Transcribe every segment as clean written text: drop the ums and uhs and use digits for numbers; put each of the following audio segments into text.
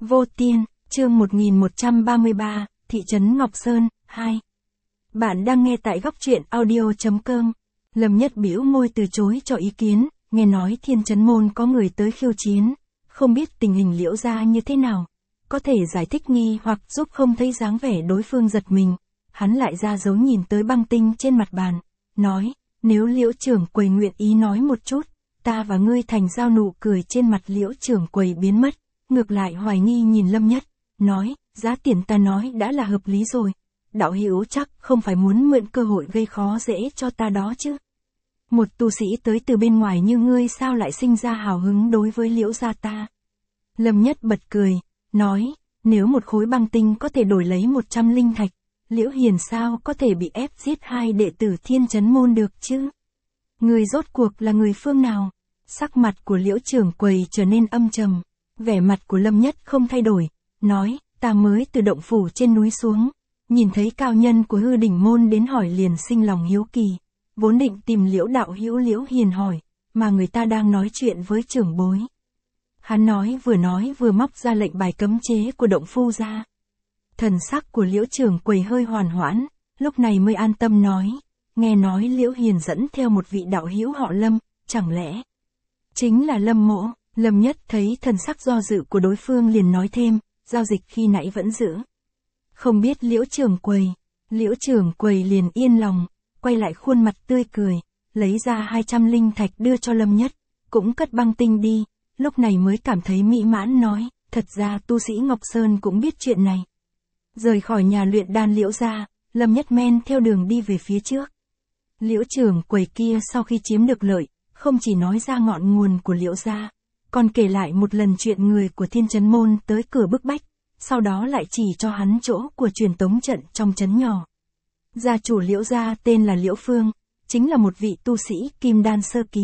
Vô Tiên, chương 1133, Thị trấn Ngọc Sơn, 2. Bạn đang nghe tại góc truyện audio.com. Lâm Nhất bĩu môi từ chối cho ý kiến, nghe nói Thiên Trấn Môn có người tới khiêu chiến, không biết tình hình Liễu gia như thế nào. Có thể giải thích nghi hoặc giúp không thấy dáng vẻ đối phương giật mình. Hắn lại ra dấu nhìn tới băng tinh trên mặt bàn, nói, nếu Liễu trưởng quầy nguyện ý nói một chút, ta và ngươi thành giao. Nụ cười trên mặt Liễu trưởng quầy biến mất, ngược lại hoài nghi nhìn Lâm Nhất, nói, giá tiền ta nói đã là hợp lý rồi. Đạo hữu chắc không phải muốn mượn cơ hội gây khó dễ cho ta đó chứ. Một tu sĩ tới từ bên ngoài như ngươi sao lại sinh ra hào hứng đối với Liễu gia ta. Lâm Nhất bật cười, nói, nếu một khối băng tinh có thể đổi lấy 100 linh thạch, Liễu Hiền sao có thể bị ép giết hai đệ tử Thiên Trấn Môn được chứ? Người rốt cuộc là người phương nào? Sắc mặt của Liễu trưởng quầy trở nên âm trầm, vẻ mặt của Lâm Nhất không thay đổi, nói, ta mới từ động phủ trên núi xuống, nhìn thấy cao nhân của Hư Đỉnh Môn đến hỏi liền sinh lòng hiếu kỳ, vốn định tìm Liễu đạo hữu Liễu Hiền hỏi, mà người ta đang nói chuyện với trưởng bối. Hắn nói vừa móc ra lệnh bài cấm chế của động phu ra. Thần sắc của Liễu trưởng quầy hơi hoàn hoãn, lúc này mới an tâm nói, nghe nói Liễu Hiền dẫn theo một vị đạo hữu họ Lâm, chẳng lẽ chính là Lâm Mỗ? Lâm Nhất thấy thần sắc do dự của đối phương liền nói thêm, giao dịch khi nãy vẫn giữ. Không biết Liễu trưởng quầy liền yên lòng, quay lại khuôn mặt tươi cười, lấy ra 200 linh thạch đưa cho Lâm Nhất, cũng cất băng tinh đi, lúc này mới cảm thấy mỹ mãn nói, thật ra tu sĩ Ngọc Sơn cũng biết chuyện này. Rời khỏi nhà luyện đan Liễu gia, Lâm Nhất men theo đường đi về phía trước. Liễu trưởng quầy kia sau khi chiếm được lợi, không chỉ nói ra ngọn nguồn của Liễu gia, còn kể lại một lần chuyện người của Thiên Trấn Môn tới cửa bức bách, sau đó lại chỉ cho hắn chỗ của truyền tống trận trong trấn nhỏ. Gia chủ Liễu gia tên là Liễu Phương, chính là một vị tu sĩ kim đan sơ kỳ.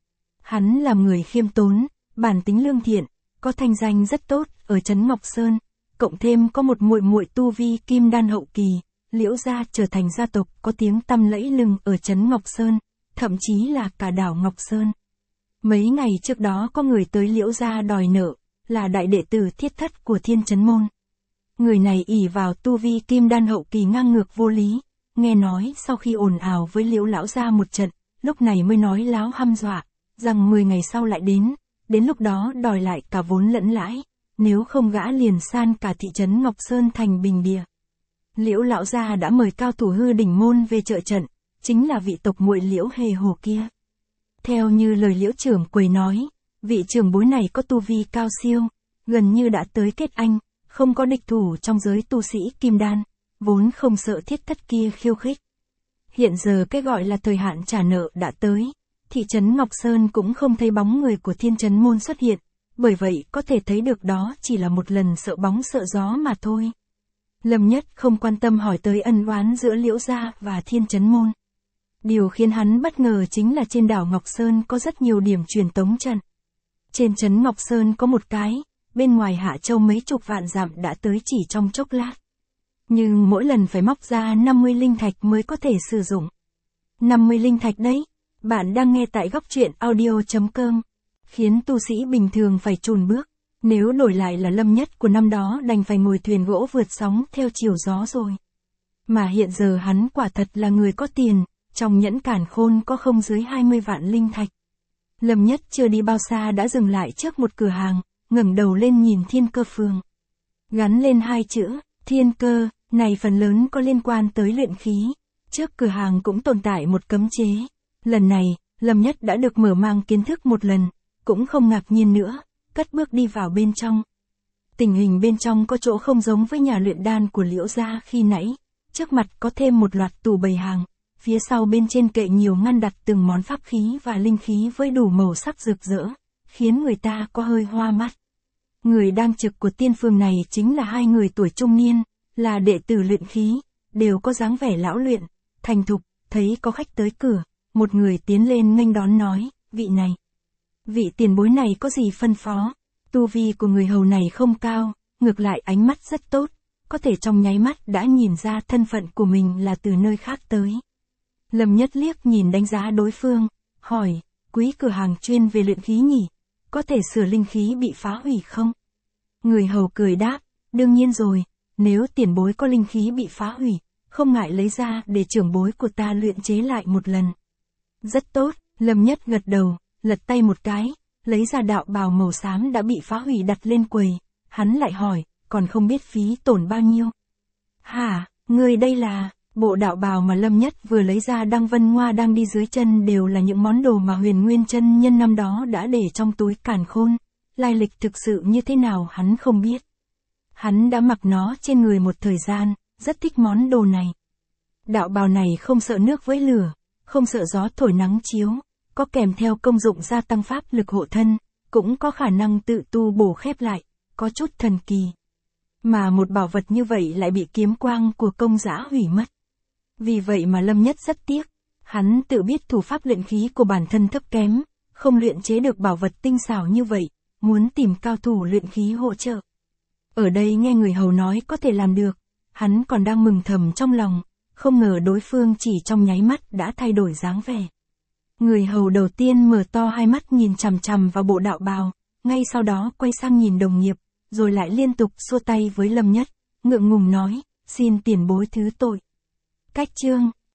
Hắn là người khiêm tốn, bản tính lương thiện, có thanh danh rất tốt ở trấn Ngọc Sơn, cộng thêm có một muội muội tu vi kim đan hậu kỳ, Liễu gia trở thành gia tộc có tiếng tăm lẫy lừng ở trấn Ngọc Sơn, thậm chí là cả đảo Ngọc Sơn. Mấy ngày trước đó có người tới Liễu gia đòi nợ, là đại đệ tử thiết thất của Thiên Trấn Môn. Người này ỷ vào tu vi kim đan hậu kỳ ngang ngược vô lý, nghe nói sau khi ồn ào với Liễu lão gia một trận, lúc này mới nói láo hăm dọa, rằng 10 ngày sau lại đến lúc đó đòi lại cả vốn lẫn lãi, nếu không gã liền san cả thị trấn Ngọc Sơn thành bình địa. Liễu lão gia đã mời cao thủ Hư Đỉnh Môn về trợ trận, chính là vị tộc muội Liễu Hề Hồ kia. Theo như lời Liễu trưởng quầy nói, vị trưởng bối này có tu vi cao siêu, gần như đã tới kết anh, không có địch thủ trong giới tu sĩ kim đan, vốn không sợ thiết thất kia khiêu khích. Hiện giờ cái gọi là thời hạn trả nợ đã tới, thị trấn Ngọc Sơn cũng không thấy bóng người của Thiên Trấn Môn xuất hiện, bởi vậy có thể thấy được đó chỉ là một lần sợ bóng sợ gió mà thôi. Lâm Nhất không quan tâm hỏi tới ân oán giữa Liễu gia và Thiên Trấn Môn. Điều khiến hắn bất ngờ chính là trên đảo Ngọc Sơn có rất nhiều điểm truyền tống trận. Trên trấn Ngọc Sơn có một cái, bên ngoài Hạ Châu mấy chục vạn dặm đã tới chỉ trong chốc lát. Nhưng mỗi lần phải móc ra 50 linh thạch mới có thể sử dụng. 50 linh thạch đấy, bạn đang nghe tại góc truyện audio.com, khiến tu sĩ bình thường phải chùn bước. Nếu đổi lại là Lâm Nhất của năm đó đành phải ngồi thuyền gỗ vượt sóng theo chiều gió rồi. Mà hiện giờ hắn quả thật là người có tiền, trong nhẫn càn khôn có không dưới 20 vạn linh thạch. Lâm Nhất chưa đi bao xa đã dừng lại trước một cửa hàng, ngẩng đầu lên nhìn Thiên Cơ Phường. Gắn lên hai chữ, Thiên Cơ, này phần lớn có liên quan tới luyện khí. Trước cửa hàng cũng tồn tại một cấm chế. Lần này, Lâm Nhất đã được mở mang kiến thức một lần, cũng không ngạc nhiên nữa, cất bước đi vào bên trong. Tình hình bên trong có chỗ không giống với nhà luyện đan của Liễu gia khi nãy, trước mặt có thêm một loạt tủ bày hàng, phía sau bên trên kệ nhiều ngăn đặt từng món pháp khí và linh khí với đủ màu sắc rực rỡ, khiến người ta có hơi hoa mắt. Người đang trực của tiên phường này chính là hai người tuổi trung niên, là đệ tử luyện khí, đều có dáng vẻ lão luyện, thành thục, thấy có khách tới cửa, một người tiến lên nghênh đón nói, vị tiền bối này có gì phân phó? Tu vi của người hầu này không cao, ngược lại ánh mắt rất tốt, có thể trong nháy mắt đã nhìn ra thân phận của mình là từ nơi khác tới. Lâm Nhất liếc nhìn đánh giá đối phương, hỏi, quý cửa hàng chuyên về luyện khí nhỉ, có thể sửa linh khí bị phá hủy không? Người hầu cười đáp, đương nhiên rồi, nếu tiền bối có linh khí bị phá hủy, không ngại lấy ra để trưởng bối của ta luyện chế lại một lần. Rất tốt, Lâm Nhất gật đầu, lật tay một cái, lấy ra đạo bào màu xám đã bị phá hủy đặt lên quầy, hắn lại hỏi, còn không biết phí tổn bao nhiêu. Hả, người đây là, bộ đạo bào mà Lâm Nhất vừa lấy ra Đăng Vân Ngoa đang đi dưới chân đều là những món đồ mà Huyền Nguyên chân nhân năm đó đã để trong túi càn khôn, lai lịch thực sự như thế nào hắn không biết. Hắn đã mặc nó trên người một thời gian, rất thích món đồ này. Đạo bào này không sợ nước với lửa, không sợ gió thổi nắng chiếu, có kèm theo công dụng gia tăng pháp lực hộ thân, cũng có khả năng tự tu bổ khép lại, có chút thần kỳ. Mà một bảo vật như vậy lại bị kiếm quang của công giã hủy mất. Vì vậy mà Lâm Nhất rất tiếc, hắn tự biết thủ pháp luyện khí của bản thân thấp kém, không luyện chế được bảo vật tinh xảo như vậy, muốn tìm cao thủ luyện khí hỗ trợ. Ở đây nghe người hầu nói có thể làm được, hắn còn đang mừng thầm trong lòng, không ngờ đối phương chỉ trong nháy mắt đã thay đổi dáng vẻ. Người hầu đầu tiên mở to hai mắt nhìn chằm chằm vào bộ đạo bào, ngay sau đó quay sang nhìn đồng nghiệp, rồi lại liên tục xua tay với Lâm Nhất, ngượng ngùng nói, xin tiền bối thứ tội. Cách chương